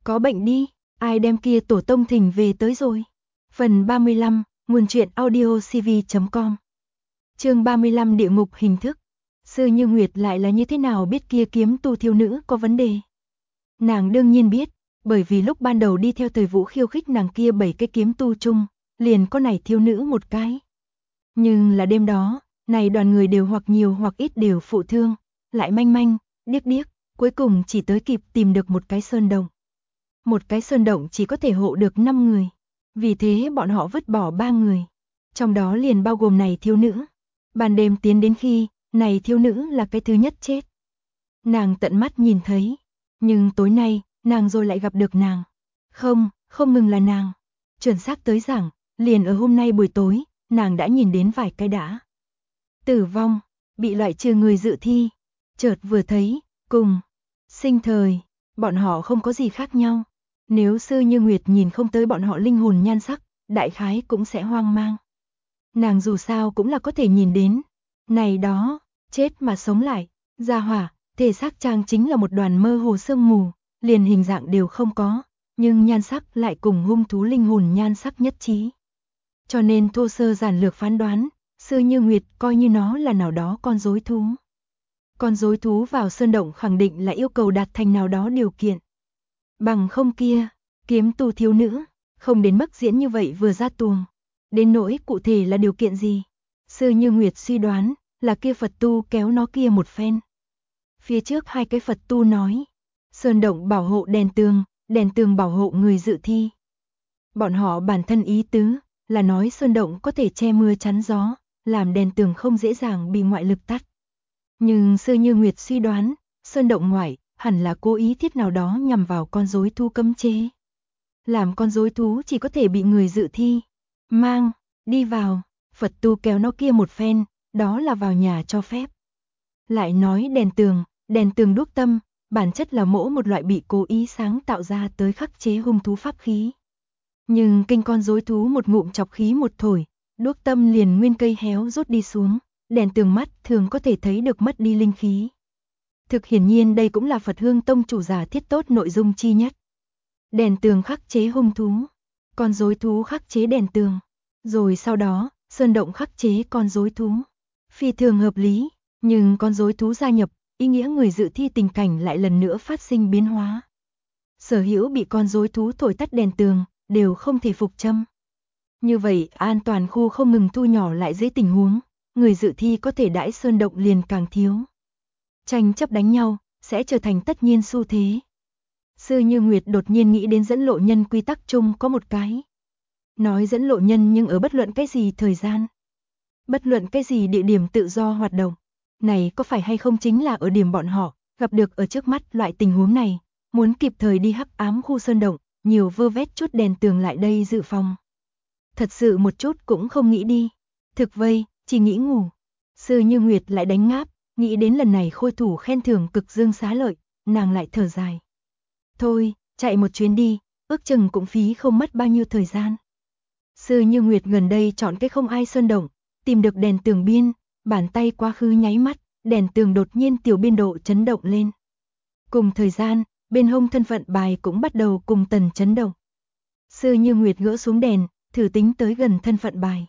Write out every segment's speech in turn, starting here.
có bệnh đi, ai đem kia tổ tông thỉnh về tới rồi. Phần 35, nguồn truyện audiocv.com. Chương 35 địa ngục hình thức. Sư Như Nguyệt lại là như thế nào biết kia kiếm tu thiếu nữ có vấn đề? Nàng đương nhiên biết, bởi vì lúc ban đầu đi theo Thời Vũ khiêu khích nàng kia 7 cái kiếm tu chung, liền có này thiếu nữ một cái. Nhưng là đêm đó, này đoàn người đều hoặc nhiều hoặc ít đều phụ thương, lại manh manh, điếc điếc, cuối cùng chỉ tới kịp tìm được một cái sơn động. Một cái sơn động chỉ có thể hộ được 5 người, vì thế bọn họ vứt bỏ 3 người, trong đó liền bao gồm này thiếu nữ. Ban đêm tiến đến khi, này thiếu nữ là cái thứ nhất chết. Nàng tận mắt nhìn thấy, nhưng tối nay, nàng rồi lại gặp được nàng. Không ngừng là nàng. Chuẩn xác tới rằng, liền ở hôm nay buổi tối, nàng đã nhìn đến vài cái đã tử vong, bị loại trừ người dự thi. Chợt vừa thấy, cùng sinh thời, bọn họ không có gì khác nhau. Nếu Sư Như Nguyệt nhìn không tới bọn họ linh hồn nhan sắc, đại khái cũng sẽ hoang mang. Nàng dù sao cũng là có thể nhìn đến. Này đó, chết mà sống lại, gia hỏa, thể xác trang chính là một đoàn mơ hồ sương mù, liền hình dạng đều không có, nhưng nhan sắc lại cùng hung thú linh hồn nhan sắc nhất trí. Cho nên thô sơ giản lược phán đoán, Sư Như Nguyệt coi như nó là nào đó con rối thú. Con rối thú vào sơn động khẳng định là yêu cầu đạt thành nào đó điều kiện. Bằng không kia, kiếm tu thiếu nữ, không đến mức diễn như vậy vừa ra tuồng. Đến nỗi cụ thể là điều kiện gì? Sư Như Nguyệt suy đoán, là kia Phật tu kéo nó kia một phen. Phía trước hai cái Phật tu nói, sơn động bảo hộ đèn tường bảo hộ người dự thi. Bọn họ bản thân ý tứ, là nói sơn động có thể che mưa chắn gió, làm đèn tường không dễ dàng bị ngoại lực tắt. Nhưng Sư Như Nguyệt suy đoán, sơn động ngoại, hẳn là cố ý thiết nào đó nhằm vào con rối thú cấm chế. Làm con rối thú chỉ có thể bị người dự thi mang đi vào, Phật tu kéo nó kia một phen, đó là vào nhà cho phép. Lại nói đèn tường đuốc tâm, bản chất là một loại bị cố ý sáng tạo ra tới khắc chế hung thú pháp khí. Nhưng kinh con rối thú một ngụm chọc khí một thổi, đuốc tâm liền nguyên cây héo rút đi xuống, đèn tường mắt thường có thể thấy được mất đi linh khí. Thực hiển nhiên đây cũng là Phật Hương Tông chủ giả thiết tốt nội dung chi nhất. Đèn tường khắc chế hung thú, con rối thú khắc chế đèn tường, rồi sau đó, sơn động khắc chế con rối thú. Phi thường hợp lý, nhưng con rối thú gia nhập, ý nghĩa người dự thi tình cảnh lại lần nữa phát sinh biến hóa. Sở hữu bị con rối thú thổi tắt đèn tường, đều không thể phục châm. Như vậy, an toàn khu không ngừng thu nhỏ lại dưới tình huống, người dự thi có thể đãi sơn động liền càng thiếu. Tranh chấp đánh nhau, sẽ trở thành tất nhiên xu thế. Sư Như Nguyệt đột nhiên nghĩ đến dẫn lộ nhân quy tắc chung có một cái. Nói dẫn lộ nhân nhưng ở bất luận cái gì thời gian, bất luận cái gì địa điểm tự do hoạt động. Này có phải hay không chính là ở điểm bọn họ, gặp được ở trước mắt loại tình huống này, muốn kịp thời đi hắc ám khu sơn động, nhiều vơ vét chút đèn tường lại đây dự phòng. Thật sự một chút cũng không nghĩ đi. Thực vây, chỉ nghĩ ngủ. Sư Như Nguyệt lại đánh ngáp, nghĩ đến lần này khôi thủ khen thưởng cực dương xá lợi, nàng lại thở dài. Thôi, chạy một chuyến đi, ước chừng cũng phí không mất bao nhiêu thời gian. Sư Như Nguyệt gần đây chọn cái không ai sơn động, tìm được đèn tường biên, bàn tay quá khứ nháy mắt, đèn tường đột nhiên tiểu biên độ chấn động lên. Cùng thời gian, bên hông thân phận bài cũng bắt đầu cùng tần chấn động. Sư Như Nguyệt gỡ xuống đèn, thử tính tới gần thân phận bài.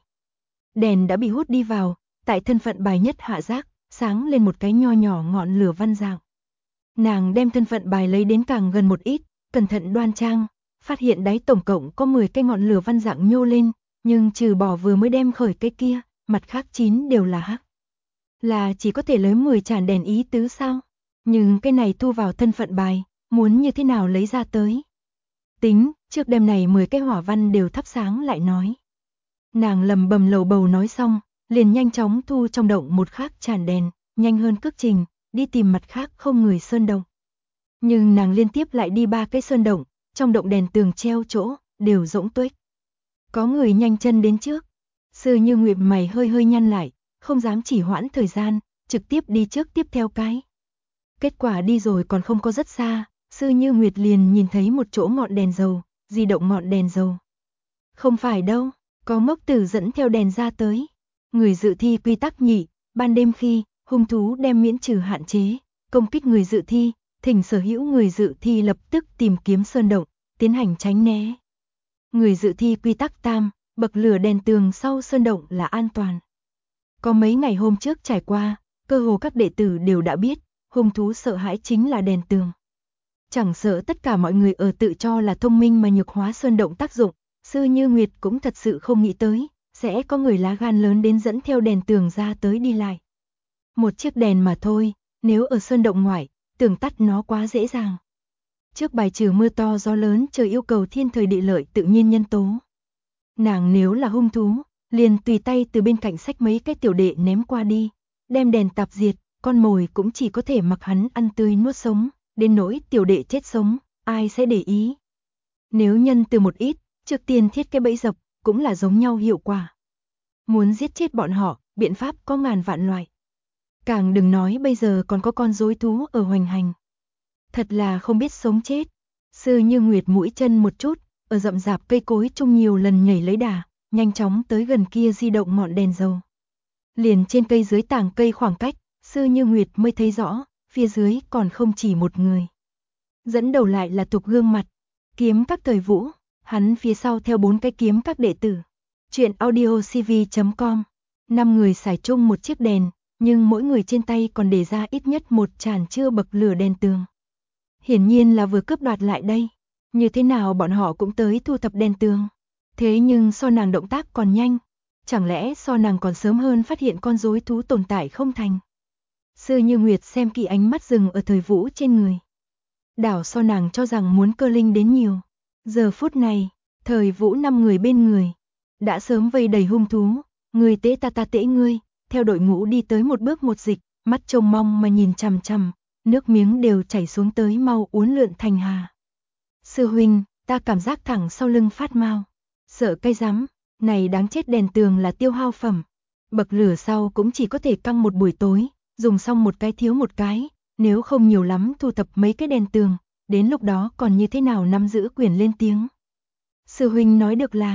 Đèn đã bị hút đi vào, tại thân phận bài nhất hạ giác, sáng lên một cái nho nhỏ ngọn lửa văn dạng. Nàng đem thân phận bài lấy đến càng gần một ít, cẩn thận đoan trang, phát hiện đáy tổng cộng có 10 cái ngọn lửa văn dạng nhô lên, nhưng trừ bỏ vừa mới đem khởi cái kia, mặt khác 9 đều là hắc. Là chỉ có thể lấy 10 tràn đèn ý tứ sao? Nhưng cái này thu vào thân phận bài, muốn như thế nào lấy ra tới? Tính, trước đêm này 10 cái hỏa văn đều thắp sáng lại nói. Nàng lầm bầm lầu bầu nói xong, liền nhanh chóng thu trong động một khác tràn đèn, nhanh hơn cước trình, đi tìm mặt khác không người sơn động. Nhưng nàng liên tiếp lại đi 3 cái sơn động, trong động đèn tường treo chỗ, đều rỗng tuếch. Có người nhanh chân đến trước. Sư Như Nguyệt mày hơi hơi nhăn lại, không dám chỉ hoãn thời gian, trực tiếp đi trước tiếp theo cái. Kết quả đi rồi còn không có rất xa, Sư Như Nguyệt liền nhìn thấy một chỗ ngọn đèn dầu, di động ngọn đèn dầu. Không phải đâu, có mốc tử dẫn theo đèn ra tới. Người dự thi quy tắc nhị, ban đêm khi, hung thú đem miễn trừ hạn chế, công kích người dự thi, thỉnh sở hữu người dự thi lập tức tìm kiếm sơn động, tiến hành tránh né. Người dự thi quy tắc tam, bậc lửa đèn tường sau sơn động là an toàn. Có mấy ngày hôm trước trải qua, cơ hồ các đệ tử đều đã biết, hung thú sợ hãi chính là đèn tường. Chẳng sợ tất cả mọi người ở tự cho là thông minh mà nhược hóa sơn động tác dụng, Sư Như Nguyệt cũng thật sự không nghĩ tới, sẽ có người lá gan lớn đến dẫn theo đèn tường ra tới đi lại. Một chiếc đèn mà thôi, nếu ở sơn động ngoài, tưởng tắt nó quá dễ dàng. Trước bài trừ mưa to gió lớn trời yêu cầu thiên thời địa lợi tự nhiên nhân tố. Nàng nếu là hung thú, liền tùy tay từ bên cạnh xách mấy cái tiểu đệ ném qua đi, đem đèn tạp diệt, con mồi cũng chỉ có thể mặc hắn ăn tươi nuốt sống, đến nỗi tiểu đệ chết sống, ai sẽ để ý. Nếu nhân từ một ít, trước tiên thiết cái bẫy dập, cũng là giống nhau hiệu quả. Muốn giết chết bọn họ, biện pháp có ngàn vạn loại. Càng đừng nói bây giờ còn có con rối thú ở hoành hành. Thật là không biết sống chết. Sư Như Nguyệt mũi chân một chút, ở rậm rạp cây cối chung nhiều lần nhảy lấy đà, nhanh chóng tới gần kia di động ngọn đèn dầu. Liền trên cây dưới tảng cây khoảng cách, Sư Như Nguyệt mới thấy rõ, phía dưới còn không chỉ một người. Dẫn đầu lại là Tục gương mặt, kiếm các thời vũ, hắn phía sau theo 4 cái kiếm các đệ tử. Chuyện audiocv.com, 5 người xài chung một chiếc đèn, nhưng mỗi người trên tay còn để ra ít nhất một tràn chưa bậc lửa đèn tường. Hiển nhiên là vừa cướp đoạt lại đây. Như thế nào bọn họ cũng tới thu thập đèn tường. Thế nhưng so nàng động tác còn nhanh. Chẳng lẽ so nàng còn sớm hơn phát hiện con rối thú tồn tại không thành. Sư Như Nguyệt xem kỹ ánh mắt dừng ở thời vũ trên người. Đảo so nàng cho rằng muốn cơ linh đến nhiều. Giờ phút này, thời vũ 5 người bên người. Đã sớm vây đầy hung thú. Người tế ta tế ngươi. Theo đội ngũ đi tới một bước một dịch. Mắt trông mong mà nhìn chằm chằm. Nước miếng đều chảy xuống tới mau uốn lượn thành hà. Sư huynh, ta cảm giác thẳng sau lưng phát mau. Sợ cây rắm, này đáng chết đèn tường là tiêu hao phẩm. Bậc lửa sau cũng chỉ có thể căng một buổi tối, dùng xong một cái thiếu một cái, nếu không nhiều lắm thu thập mấy cái đèn tường, đến lúc đó còn như thế nào nắm giữ quyền lên tiếng. Sư huynh nói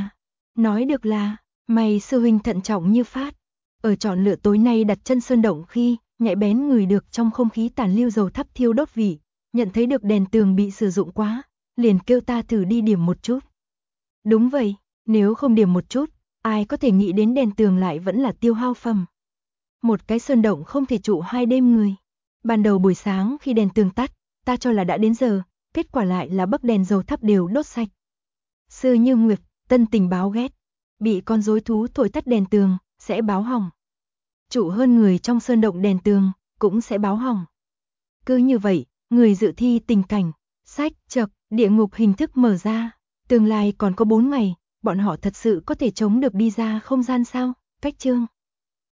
được là, mày sư huynh thận trọng như phát. Ở chọn lựa tối nay đặt chân sơn động khi, nhạy bén ngửi được trong không khí tàn lưu dầu thắp thiêu đốt vị, nhận thấy được đèn tường bị sử dụng quá, liền kêu ta thử đi điểm một chút. Đúng vậy, nếu không điểm một chút, ai có thể nghĩ đến đèn tường lại vẫn là tiêu hao phẩm. Một cái sơn động không thể trụ 2 đêm người. Ban đầu buổi sáng khi đèn tường tắt, ta cho là đã đến giờ, kết quả lại là bấc đèn dầu thắp đều đốt sạch. Sư Như Nguyệt, tân tình báo ghét, bị con rối thú thổi tắt đèn tường, sẽ báo hỏng. Trụ hơn người trong sơn động đèn tường, cũng sẽ báo hỏng. Cứ như vậy, người dự thi tình cảnh, sách, chậc, địa ngục hình thức mở ra. Tương lai còn có 4 ngày, bọn họ thật sự có thể chống được đi ra không gian sao? Cách chương